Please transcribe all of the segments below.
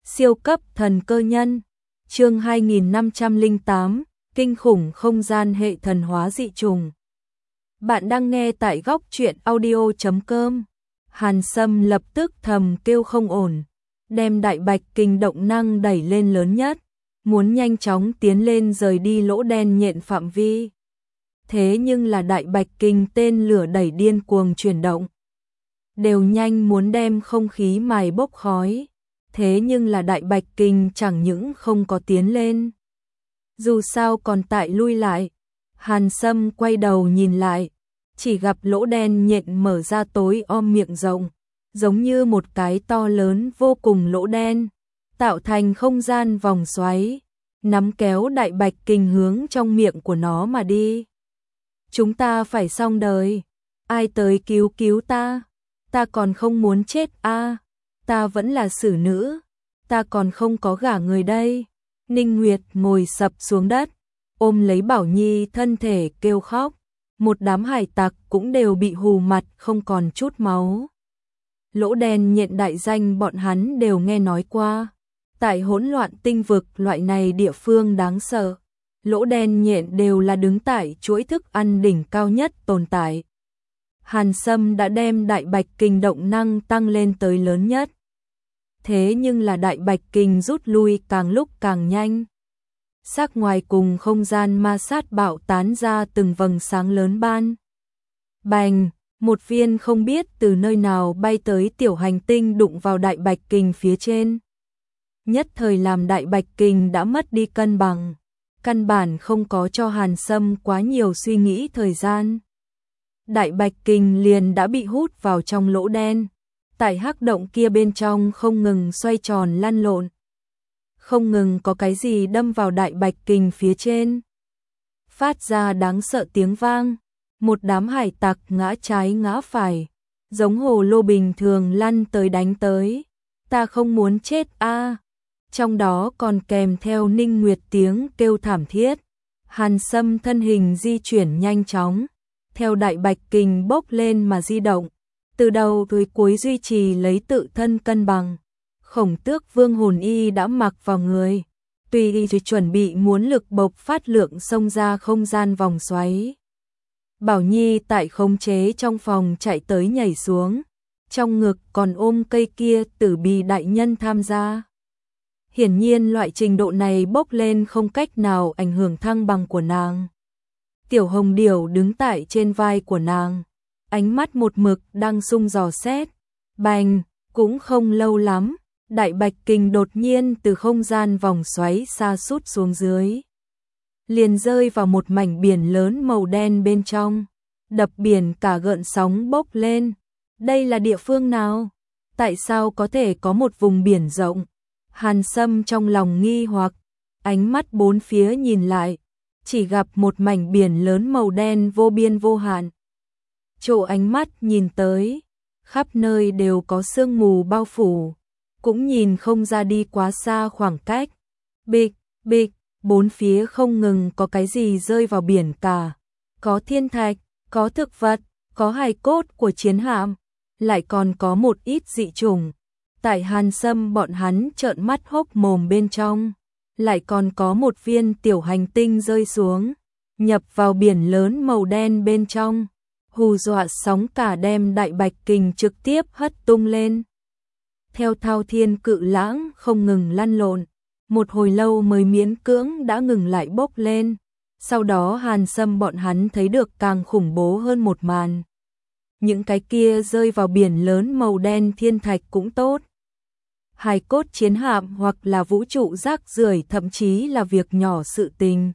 Siêu cấp thần cơ nhân. Chương 2508, kinh khủng không gian hệ thần hóa dị trùng. Bạn đang nghe tại góc truyện audio.com. Hàn Sâm lập tức thầm kêu không ổn, đem đại bạch kinh động năng đẩy lên lớn nhất, muốn nhanh chóng tiến lên rời đi lỗ đen nhện phạm vi. Thế nhưng là đại bạch kinh tên lửa đẩy điên cuồng chuyển động, đều nhanh muốn đem không khí mài bốc khói. Thế nhưng là đại bạch kinh chẳng những không có tiến lên, dù sao còn tại lui lại. Hàn Sâm quay đầu nhìn lại, chỉ gặp lỗ đen nhện mở ra tối om miệng rộng, giống như một cái to lớn vô cùng lỗ đen, tạo thành không gian vòng xoáy, nắm kéo đại bạch kinh hướng trong miệng của nó mà đi. Chúng ta phải xong đời, ai tới cứu cứu ta, ta còn không muốn chết a, ta vẫn là xử nữ, ta còn không có gả người đây. Ninh Nguyệt ngồi sập xuống đất, ôm lấy Bảo Nhi thân thể kêu khóc, một đám hải tặc cũng đều bị hù mặt không còn chút máu. Lỗ đen nhện đại danh bọn hắn đều nghe nói qua, tại hỗn loạn tinh vực loại này địa phương đáng sợ, lỗ đen nhện đều là đứng tại chuỗi thức ăn đỉnh cao nhất tồn tại. Hàn Sâm đã đem đại bạch kinh động năng tăng lên tới lớn nhất. Thế nhưng là đại bạch kinh rút lui càng lúc càng nhanh. Sắc ngoài cùng không gian ma sát bạo tán ra từng vầng sáng lớn ban. Bành, một viên không biết từ nơi nào bay tới tiểu hành tinh đụng vào đại bạch kinh phía trên. Nhất thời làm đại bạch kinh đã mất đi cân bằng, căn bản không có cho Hàn Sâm quá nhiều suy nghĩ thời gian. Đại bạch kinh liền đã bị hút vào trong lỗ đen, tại hắc động kia bên trong không ngừng xoay tròn lăn lộn, không ngừng có cái gì đâm vào đại bạch kinh phía trên, phát ra đáng sợ tiếng vang. Một đám hải tặc ngã trái ngã phải, giống hồ lô bình thường lăn tới đánh tới. Ta không muốn chết a. Trong đó còn kèm theo Ninh Nguyệt tiếng kêu thảm thiết. Hàn Sâm thân hình di chuyển nhanh chóng, theo đại bạch kinh bốc lên mà di động, từ đầu tới cuối duy trì lấy tự thân cân bằng. Khổng Tước Vương hồn y đã mặc vào người, tùy y chuẩn bị muốn lực bộc phát lượng xông ra không gian vòng xoáy. Bảo Nhi tại khống chế trong phòng chạy tới nhảy xuống, trong ngực còn ôm cây kia Tử Bì đại nhân tham gia. Hiển nhiên loại trình độ này bốc lên không cách nào ảnh hưởng thăng bằng của nàng. Tiểu Hồng Điểu đứng tại trên vai của nàng, ánh mắt một mực đang sung dò xét. Bành, cũng không lâu lắm, đại bạch kinh đột nhiên từ không gian vòng xoáy sa sút xuống dưới, liền rơi vào một mảnh biển lớn màu đen bên trong, đập biển cả gợn sóng bốc lên. Đây là địa phương nào? Tại sao có thể có một vùng biển rộng? Hàn Sâm trong lòng nghi hoặc, ánh mắt bốn phía nhìn lại, chỉ gặp một mảnh biển lớn màu đen vô biên vô hạn. Chỗ ánh mắt nhìn tới, khắp nơi đều có sương mù bao phủ, cũng nhìn không ra đi quá xa khoảng cách. Bịch, bịch, bốn phía không ngừng có cái gì rơi vào biển cả. Có thiên thạch, có thực vật, có hài cốt của chiến hạm, lại còn có một ít dị trùng. Tại Hàn Sâm bọn hắn trợn mắt hốc mồm bên trong, lại còn có một viên tiểu hành tinh rơi xuống, nhập vào biển lớn màu đen bên trong, hù dọa sóng cả đem đại bạch kinh trực tiếp hất tung lên. Theo thao thiên cự lãng không ngừng lăn lộn, một hồi lâu mới miễn cưỡng đã ngừng lại bốc lên. Sau đó Hàn Sâm bọn hắn thấy được càng khủng bố hơn một màn. Những cái kia rơi vào biển lớn màu đen thiên thạch cũng tốt, hài cốt chiến hạm hoặc là vũ trụ rác rưởi, thậm chí là việc nhỏ sự tình,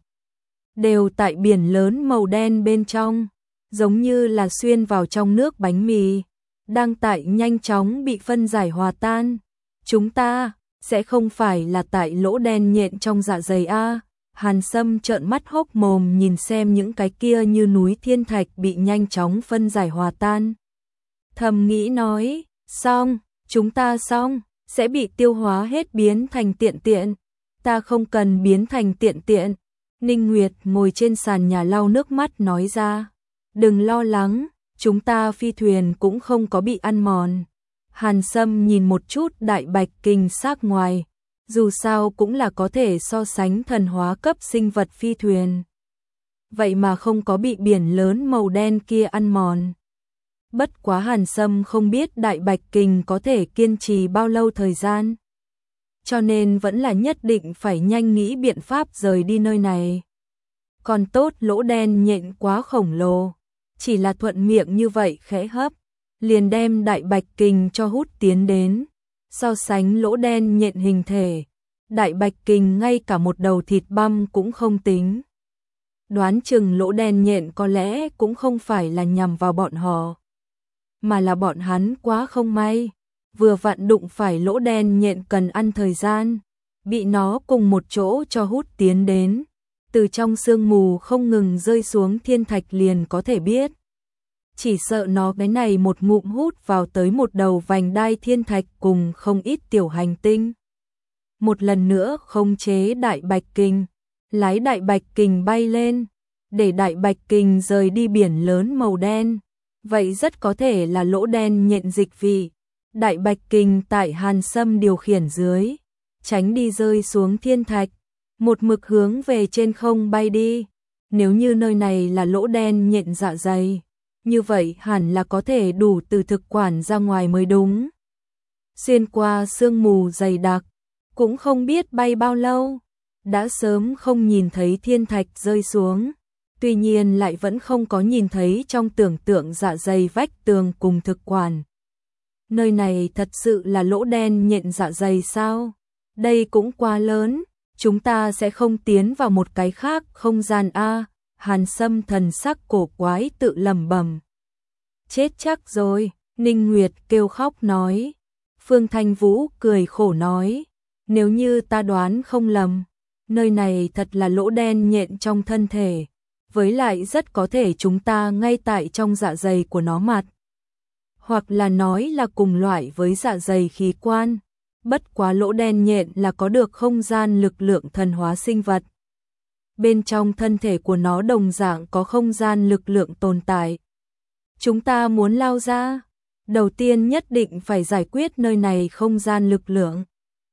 đều tại biển lớn màu đen bên trong, giống như là xuyên vào trong nước bánh mì, đang tại nhanh chóng bị phân giải hòa tan. Chúng ta sẽ không phải là tại lỗ đen nhện trong dạ dày a? Hàn Sâm trợn mắt hốc mồm nhìn xem những cái kia như núi thiên thạch bị nhanh chóng phân giải hòa tan. Thầm nghĩ nói, xong, chúng ta xong, sẽ bị tiêu hóa hết biến thành tiện tiện. Ta không cần biến thành tiện tiện. Ninh Nguyệt ngồi trên sàn nhà lau nước mắt nói ra. Đừng lo lắng, chúng ta phi thuyền cũng không có bị ăn mòn. Hàn Sâm nhìn một chút đại bạch kinh xác ngoài, dù sao cũng là có thể so sánh thần hóa cấp sinh vật phi thuyền. Vậy mà không có bị biển lớn màu đen kia ăn mòn. Bất quá Hàn Sâm không biết Đại Bạch Kình có thể kiên trì bao lâu thời gian. Cho nên vẫn là nhất định phải nhanh nghĩ biện pháp rời đi nơi này. Còn tốt lỗ đen nhện quá khổng lồ, chỉ là thuận miệng như vậy khẽ hấp, liền đem Đại Bạch Kình cho hút tiến đến. So sánh lỗ đen nhện hình thể, Đại Bạch Kình ngay cả một đầu thịt băm cũng không tính. Đoán chừng lỗ đen nhện có lẽ cũng không phải là nhằm vào bọn họ, mà là bọn hắn quá không may, vừa vặn đụng phải lỗ đen nhện cần ăn thời gian, bị nó cùng một chỗ cho hút tiến đến. Từ trong sương mù không ngừng rơi xuống thiên thạch liền có thể biết. Chỉ sợ nó cái này một ngụm hút vào tới một đầu vành đai thiên thạch cùng không ít tiểu hành tinh. Một lần nữa khống chế Đại Bạch Kình, lái Đại Bạch Kình bay lên, để Đại Bạch Kình rời đi biển lớn màu đen. Vậy rất có thể là lỗ đen nhện dịch vị. Đại Bạch Kình tại Hàn Sâm điều khiển dưới, tránh đi rơi xuống thiên thạch, một mực hướng về trên không bay đi. Nếu như nơi này là lỗ đen nhện dạ dày, như vậy hẳn là có thể đủ từ thực quản ra ngoài mới đúng. Xuyên qua sương mù dày đặc, cũng không biết bay bao lâu, đã sớm không nhìn thấy thiên thạch rơi xuống. Tuy nhiên lại vẫn không có nhìn thấy trong tưởng tượng dạ dày vách tường cùng thực quản. Nơi này thật sự là lỗ đen nhện dạ dày sao? Đây cũng quá lớn, chúng ta sẽ không tiến vào một cái khác không gian a. Hàn Sâm thần sắc cổ quái tự lẩm bẩm. Chết chắc rồi, Ninh Nguyệt kêu khóc nói. Phương Thanh Vũ cười khổ nói, nếu như ta đoán không lầm, nơi này thật là lỗ đen nhện trong thân thể, với lại rất có thể chúng ta ngay tại trong dạ dày của nó mặt. Hoặc là nói là cùng loại với dạ dày khí quan, bất quá lỗ đen nhện là có được không gian lực lượng thần hóa sinh vật. Bên trong thân thể của nó đồng dạng có không gian lực lượng tồn tại. Chúng ta muốn lao ra, đầu tiên nhất định phải giải quyết nơi này không gian lực lượng.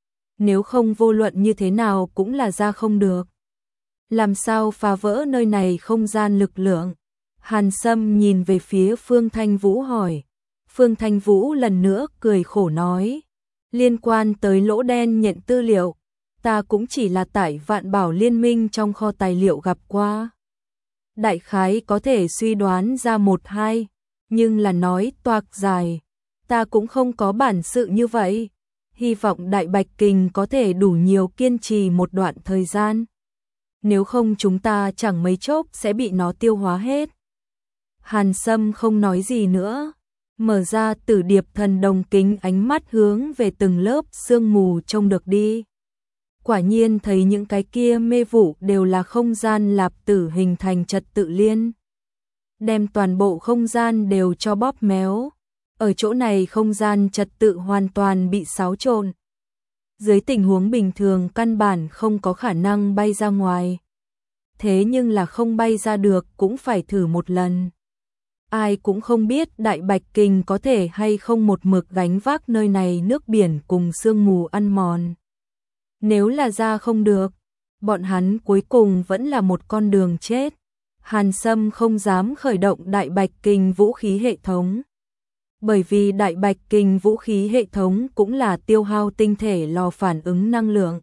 Nếu không vô luận như thế nào cũng là ra không được. Làm sao phá vỡ nơi này không gian lực lượng? Hàn Sâm nhìn về phía Phương Thanh Vũ hỏi. Phương Thanh Vũ lần nữa cười khổ nói. Liên quan tới lỗ đen nhận tư liệu, ta cũng chỉ là tại Vạn Bảo Liên Minh trong kho tài liệu gặp qua. Đại khái có thể suy đoán ra một hai, nhưng là nói toạc dài, ta cũng không có bản sự như vậy. Hy vọng Đại Bạch Kình có thể đủ nhiều kiên trì một đoạn thời gian. Nếu không chúng ta chẳng mấy chốc sẽ bị nó tiêu hóa hết. Hàn Sâm không nói gì nữa, mở ra Tử Điệp Thần Đồng kính, ánh mắt hướng về từng lớp sương mù trông được đi. Quả nhiên thấy những cái kia mê vụ đều là không gian lạp tử hình thành trật tự liên. Đem toàn bộ không gian đều cho bóp méo. Ở chỗ này không gian trật tự hoàn toàn bị xáo trộn. Dưới tình huống bình thường căn bản không có khả năng bay ra ngoài. Thế nhưng là không bay ra được cũng phải thử một lần. Ai cũng không biết Đại Bạch Kình có thể hay không một mực gánh vác nơi này nước biển cùng sương mù ăn mòn. Nếu là ra không được, bọn hắn cuối cùng vẫn là một con đường chết. Hàn Sâm không dám khởi động Đại Bạch Kình vũ khí hệ thống. Bởi vì Đại Bạch Kình vũ khí hệ thống cũng là tiêu hao tinh thể lò phản ứng năng lượng.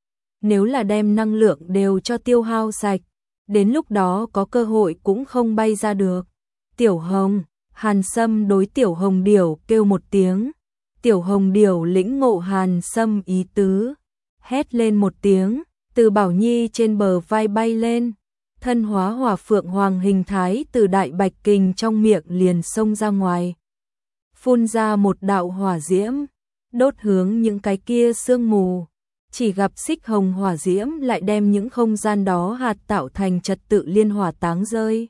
Nếu là đem năng lượng đều cho tiêu hao sạch, đến lúc đó có cơ hội cũng không bay ra được. Tiểu Hồng, Hàn Sâm đối Tiểu Hồng Điểu kêu một tiếng. Tiểu Hồng Điểu lĩnh ngộ Hàn Sâm ý tứ, hét lên một tiếng, từ Bảo Nhi trên bờ vai bay lên. Thân hóa hỏa phượng hoàng hình thái từ Đại Bạch Kình trong miệng liền xông ra ngoài. Phun ra một đạo hỏa diễm, đốt hướng những cái kia sương mù. Chỉ gặp xích hồng hỏa diễm lại đem những không gian đó hạt tạo thành trật tự liên hỏa táng rơi.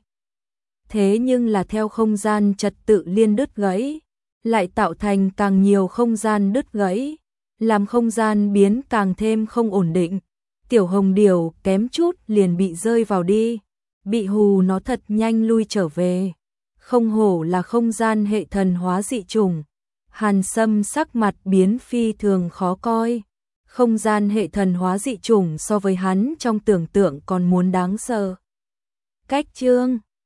Thế nhưng là theo không gian trật tự liên đứt gãy, lại tạo thành càng nhiều không gian đứt gãy, làm không gian biến càng thêm không ổn định. Tiểu Hồng Điểu kém chút liền bị rơi vào đi, bị hù nó thật nhanh lui trở về. Không hổ là không gian hệ thần hóa dị chủng. Hàn Sâm sắc mặt biến phi thường khó coi. không gian hệ thần hóa dị chủng so với hắn trong tưởng tượng còn muốn đáng sợ. Cách chương